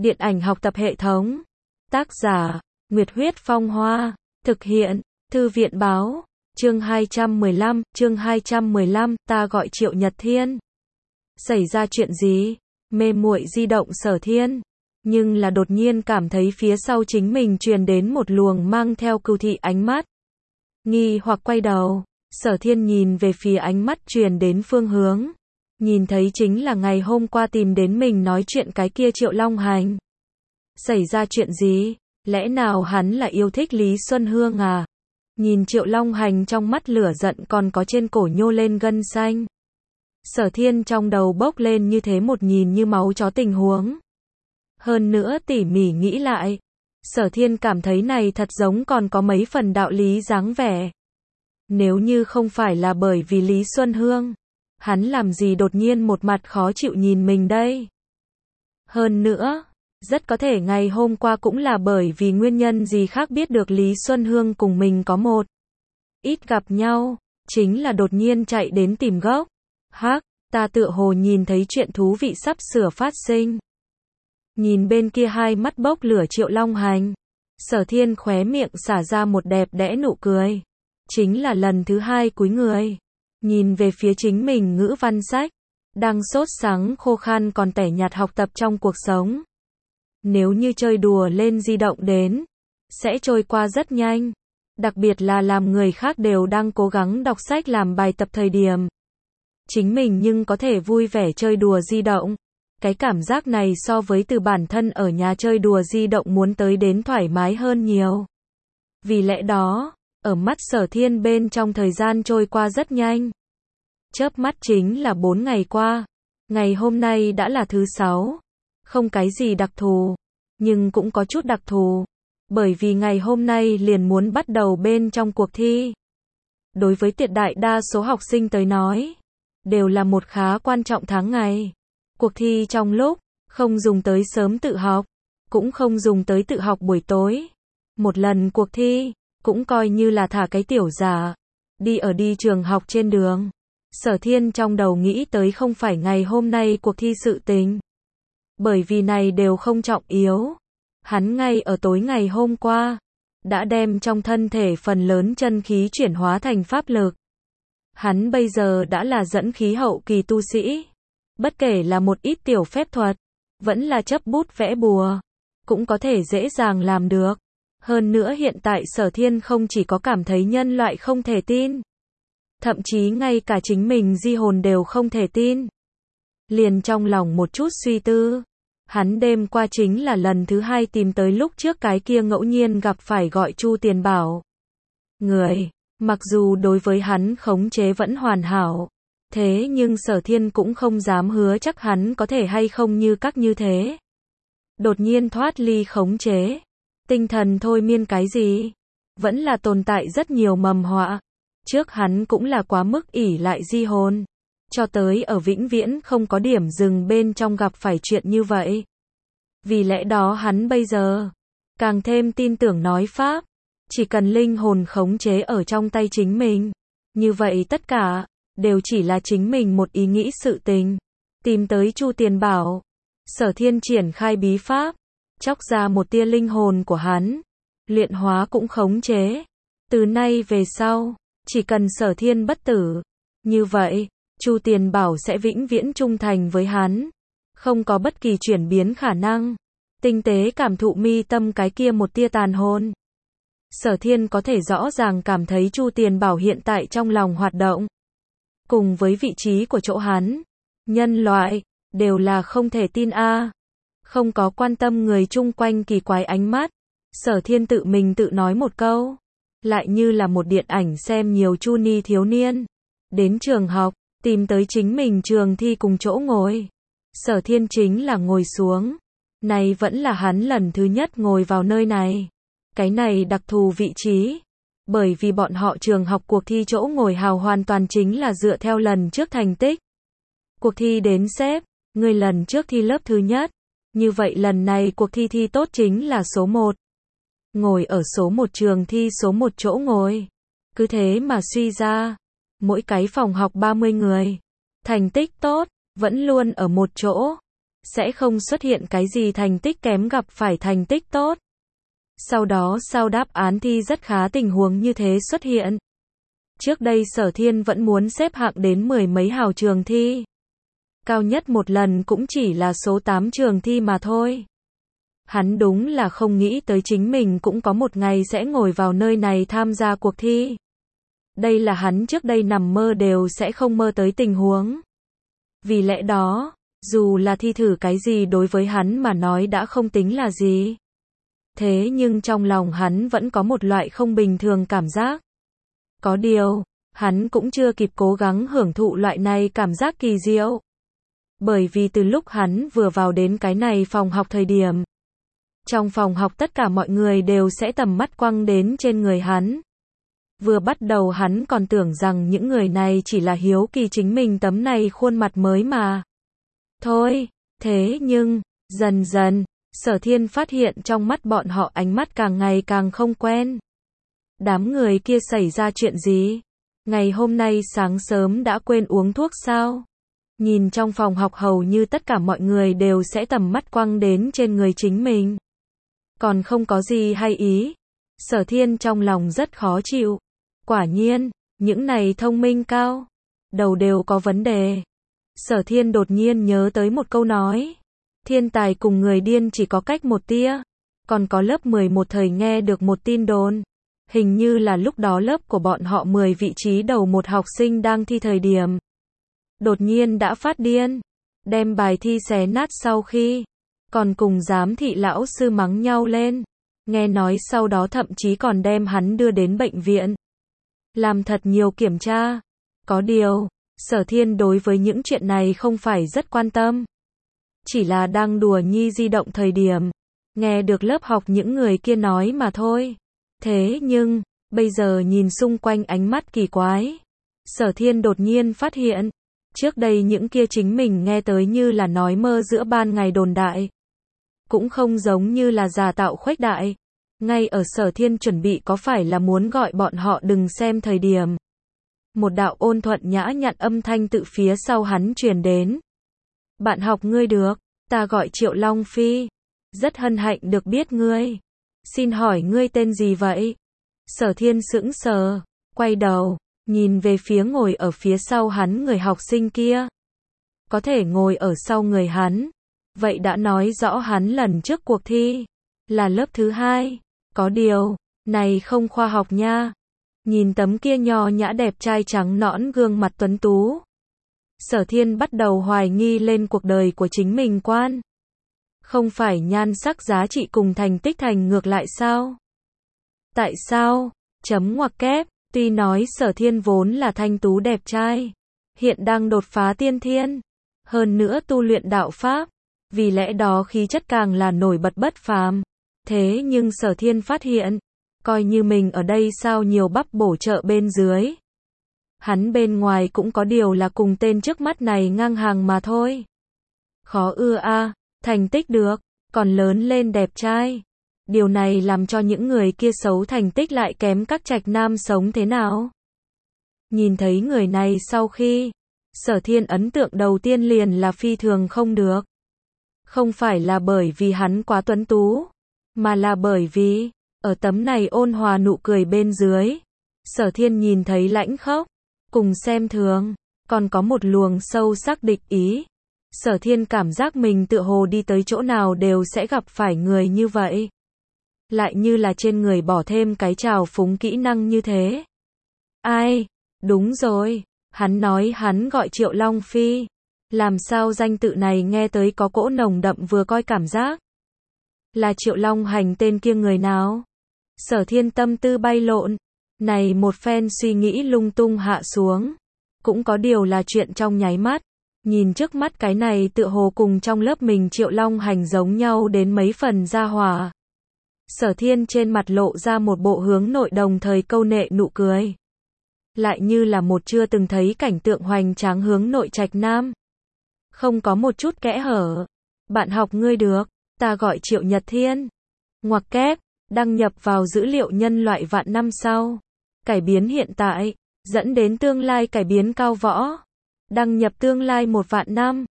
Điện ảnh học tập hệ thống. Tác giả, Nguyệt Huyết Phong Hoa. Thực hiện, Thư viện Báo. Chương 215, ta gọi Triệu Nhật Thiên. Xảy ra chuyện gì? Mê muội di động Sở Thiên. Nhưng là đột nhiên cảm thấy phía sau chính mình truyền đến một luồng mang theo cừu thị ánh mắt. Nghi hoặc quay đầu, Sở Thiên nhìn về phía ánh mắt truyền đến phương hướng. Nhìn thấy chính là ngày hôm qua tìm đến mình nói chuyện cái kia Triệu Long Hành. Xảy ra chuyện gì? Lẽ nào hắn là yêu thích Lý Xuân Hương à? Nhìn Triệu Long Hành trong mắt lửa giận còn có trên cổ nhô lên gân xanh. Sở Thiên trong đầu bốc lên như thế một nhìn như máu chó tình huống. Hơn nữa tỉ mỉ nghĩ lại, Sở Thiên cảm thấy này thật giống còn có mấy phần đạo lý dáng vẻ. Nếu như không phải là bởi vì Lý Xuân Hương, hắn làm gì đột nhiên một mặt khó chịu nhìn mình đây? Hơn nữa, rất có thể ngày hôm qua cũng là bởi vì nguyên nhân gì khác biết được Lý Xuân Hương cùng mình có một ít gặp nhau, chính là đột nhiên chạy đến tìm gốc. Hắc, ta tựa hồ nhìn thấy chuyện thú vị sắp sửa phát sinh. Nhìn bên kia hai mắt bốc lửa Triệu Long Hành, Sở Thiên khóe miệng xả ra một đẹp đẽ nụ cười. Chính là lần thứ hai cúi người, nhìn về phía chính mình ngữ văn sách, đang sốt sắng khô khan còn tẻ nhạt học tập trong cuộc sống. Nếu như chơi đùa lên di động đến, sẽ trôi qua rất nhanh. Đặc biệt là làm người khác đều đang cố gắng đọc sách làm bài tập thời điểm. Chính mình nhưng có thể vui vẻ chơi đùa di động. Cái cảm giác này so với từ bản thân ở nhà chơi đùa di động muốn tới đến thoải mái hơn nhiều. Vì lẽ đó, ở mắt Sở Thiên bên trong thời gian trôi qua rất nhanh. Chớp mắt chính là 4 ngày qua. Ngày hôm nay đã là thứ 6. Không cái gì đặc thù, nhưng cũng có chút đặc thù. Bởi vì ngày hôm nay liền muốn bắt đầu bên trong cuộc thi. Đối với tuyệt đại đa số học sinh tới nói, đều là một khá quan trọng tháng ngày. Cuộc thi trong lúc, không dùng tới sớm tự học, cũng không dùng tới tự học buổi tối. Một lần cuộc thi, cũng coi như là thả cái tiểu giả. Đi trường học trên đường. Sở Thiên trong đầu nghĩ tới không phải ngày hôm nay cuộc thi sự tình. Bởi vì này đều không trọng yếu. Hắn ngay ở tối ngày hôm qua, đã đem trong thân thể phần lớn chân khí chuyển hóa thành pháp lực. Hắn bây giờ đã là dẫn khí hậu kỳ tu sĩ. Bất kể là một ít tiểu phép thuật, vẫn là chấp bút vẽ bùa, cũng có thể dễ dàng làm được. Hơn nữa hiện tại Sở Thiên không chỉ có cảm thấy nhân loại không thể tin, thậm chí ngay cả chính mình di hồn đều không thể tin. Liền trong lòng một chút suy tư, hắn đêm qua chính là lần thứ 2 tìm tới lúc trước cái kia ngẫu nhiên gặp phải gọi Chu Tiền Bảo. Người, mặc dù đối với hắn khống chế vẫn hoàn hảo, thế nhưng Sở Thiên cũng không dám hứa chắc hắn có thể hay không như các như thế. Đột nhiên thoát ly khống chế, tinh thần thôi miên cái gì, vẫn là tồn tại rất nhiều mầm họa. Trước hắn cũng là quá mức ỷ lại di hồn, cho tới ở vĩnh viễn không có điểm dừng bên trong gặp phải chuyện như vậy. Vì lẽ đó hắn bây giờ, càng thêm tin tưởng nói pháp, chỉ cần linh hồn khống chế ở trong tay chính mình. Như vậy tất cả, đều chỉ là chính mình một ý nghĩ sự tình. Tìm tới Chu Tiền Bảo, Sở Thiên triển khai bí pháp, chóc ra một tia linh hồn của hắn, luyện hóa cũng khống chế. Từ nay về sau, chỉ cần Sở Thiên bất tử, như vậy, Chu Tiền Bảo sẽ vĩnh viễn trung thành với hắn, không có bất kỳ chuyển biến khả năng. Tinh tế cảm thụ mi tâm cái kia một tia tàn hồn. Sở Thiên có thể rõ ràng cảm thấy Chu Tiền Bảo hiện tại trong lòng hoạt động. Cùng với vị trí của chỗ hắn, nhân loại, đều là không thể tin a. Không có quan tâm người chung quanh kỳ quái ánh mắt. Sở Thiên tự mình tự nói một câu. Lại như là một điện ảnh xem nhiều chu ni thiếu niên. Đến trường học, tìm tới chính mình trường thi cùng chỗ ngồi. Sở Thiên chính là ngồi xuống. Này vẫn là hắn lần thứ nhất ngồi vào nơi này. Cái này đặc thù vị trí. Bởi vì bọn họ trường học cuộc thi chỗ ngồi hào hoàn toàn chính là dựa theo lần trước thành tích. Cuộc thi đến xếp, người lần trước thi lớp thứ nhất. Như vậy lần này cuộc thi thi tốt chính là số 1. Ngồi ở số 1 trường thi số 1 chỗ ngồi. Cứ thế mà suy ra, mỗi cái phòng học 30 người. Thành tích tốt, vẫn luôn ở một chỗ. sẽ không xuất hiện cái gì thành tích kém gặp phải thành tích tốt. Sau đó sau đáp án thi rất khá tình huống như thế xuất hiện. Trước đây Sở Thiên vẫn muốn xếp hạng đến 10 mấy hào trường thi. Cao nhất một lần cũng chỉ là số 8 trường thi mà thôi. Hắn đúng là không nghĩ tới chính mình cũng có một ngày sẽ ngồi vào nơi này tham gia cuộc thi. Đây là hắn trước đây nằm mơ đều sẽ không mơ tới tình huống. Vì lẽ đó, dù là thi thử cái gì đối với hắn mà nói đã không tính là gì. Thế nhưng trong lòng hắn vẫn có một loại không bình thường cảm giác. Có điều, hắn cũng chưa kịp cố gắng hưởng thụ loại này cảm giác kỳ diệu. Bởi vì từ lúc hắn vừa vào đến cái này phòng học thời điểm, trong phòng học tất cả mọi người đều sẽ tầm mắt quăng đến trên người hắn. Vừa bắt đầu hắn còn tưởng rằng những người này chỉ là hiếu kỳ chính mình tấm này khuôn mặt mới mà. Thôi, thế nhưng, dần dần, Sở Thiên phát hiện trong mắt bọn họ ánh mắt càng ngày càng không quen. Đám người kia xảy ra chuyện gì? Ngày hôm nay sáng sớm đã quên uống thuốc sao? Nhìn trong phòng học hầu như tất cả mọi người đều sẽ tầm mắt quăng đến trên người chính mình. Còn không có gì hay ý. Sở Thiên trong lòng rất khó chịu. Quả nhiên, những này thông minh cao, đầu đều có vấn đề. Sở Thiên đột nhiên nhớ tới một câu nói. Thiên tài cùng người điên chỉ có cách một tia. Còn có lớp 11 thời nghe được một tin đồn. Hình như là lúc đó lớp của bọn họ 10 vị trí đầu một học sinh đang thi thời điểm. Đột nhiên đã phát điên. Đem bài thi xé nát sau khi. Còn cùng giám thị lão sư mắng nhau lên. Nghe nói sau đó thậm chí còn đem hắn đưa đến bệnh viện. Làm thật nhiều kiểm tra. Có điều, Sở Thiên đối với những chuyện này không phải rất quan tâm. Chỉ là đang đùa nhi di động thời điểm. Nghe được lớp học những người kia nói mà thôi. Thế nhưng, bây giờ nhìn xung quanh ánh mắt kỳ quái. Sở Thiên đột nhiên phát hiện. Trước đây những kia chính mình nghe tới như là nói mơ giữa ban ngày đồn đại. Cũng không giống như là giả tạo khuếch đại. Ngay ở Sở Thiên chuẩn bị có phải là muốn gọi bọn họ đừng xem thời điểm. Một đạo ôn thuận nhã nhặn âm thanh tự phía sau hắn truyền đến. Bạn học ngươi được, ta gọi Triệu Long Phi. Rất hân hạnh được biết ngươi. Xin hỏi ngươi tên gì vậy? Sở Thiên sững sờ, quay đầu, nhìn về phía ngồi ở phía sau hắn người học sinh kia. Có thể ngồi ở sau người hắn. Vậy đã nói rõ hắn lần trước cuộc thi là lớp thứ 2. Có điều, này không khoa học nha. Nhìn tấm kia nho nhã đẹp trai trắng nõn gương mặt tuấn tú. Sở Thiên bắt đầu hoài nghi lên cuộc đời của chính mình quan. Không phải nhan sắc giá trị cùng thành tích thành ngược lại sao? Tại sao? Chấm ngoặc kép, tuy nói Sở Thiên vốn là thanh tú đẹp trai. Hiện đang đột phá tiên thiên. Hơn nữa tu luyện đạo Pháp. Vì lẽ đó khí chất càng là nổi bật bất phàm. Thế nhưng Sở Thiên phát hiện, coi như mình ở đây sao nhiều bắp bổ trợ bên dưới. Hắn bên ngoài cũng có điều là cùng tên trước mắt này ngang hàng mà thôi. Khó ưa a, thành tích được, còn lớn lên đẹp trai. Điều này làm cho những người kia xấu thành tích lại kém các trạch nam sống thế nào? Nhìn thấy người này sau khi, Sở Thiên ấn tượng đầu tiên liền là phi thường không được. Không phải là bởi vì hắn quá tuấn tú, mà là bởi vì, ở tấm này ôn hòa nụ cười bên dưới, Sở Thiên nhìn thấy lãnh khốc, cùng xem thường, còn có một luồng sâu sắc địch ý. Sở Thiên cảm giác mình tựa hồ đi tới chỗ nào đều sẽ gặp phải người như vậy. Lại như là trên người bỏ thêm cái trào phúng kỹ năng như thế. Ai? Đúng rồi, hắn nói hắn gọi Triệu Long Phi. Làm sao danh tự này nghe tới có cỗ nồng đậm vừa coi cảm giác. Là Triệu Long Hành tên kia người nào? Sở Thiên tâm tư bay lộn. Này một phen suy nghĩ lung tung hạ xuống. Cũng có điều là chuyện trong nháy mắt. Nhìn trước mắt cái này tựa hồ cùng trong lớp mình Triệu Long Hành giống nhau đến mấy phần gia hỏa. Sở Thiên trên mặt lộ ra một bộ hướng nội đồng thời câu nệ nụ cười. Lại như là một chưa từng thấy cảnh tượng hoành tráng hướng nội trạch nam. Không có một chút kẽ hở. Bạn học ngươi được, ta gọi Triệu Nhật Thiên. Ngoặc kép, đăng nhập vào dữ liệu nhân loại vạn năm sau. Cải biến hiện tại, dẫn đến tương lai cải biến cao võ. Đăng nhập tương lai 1 vạn năm.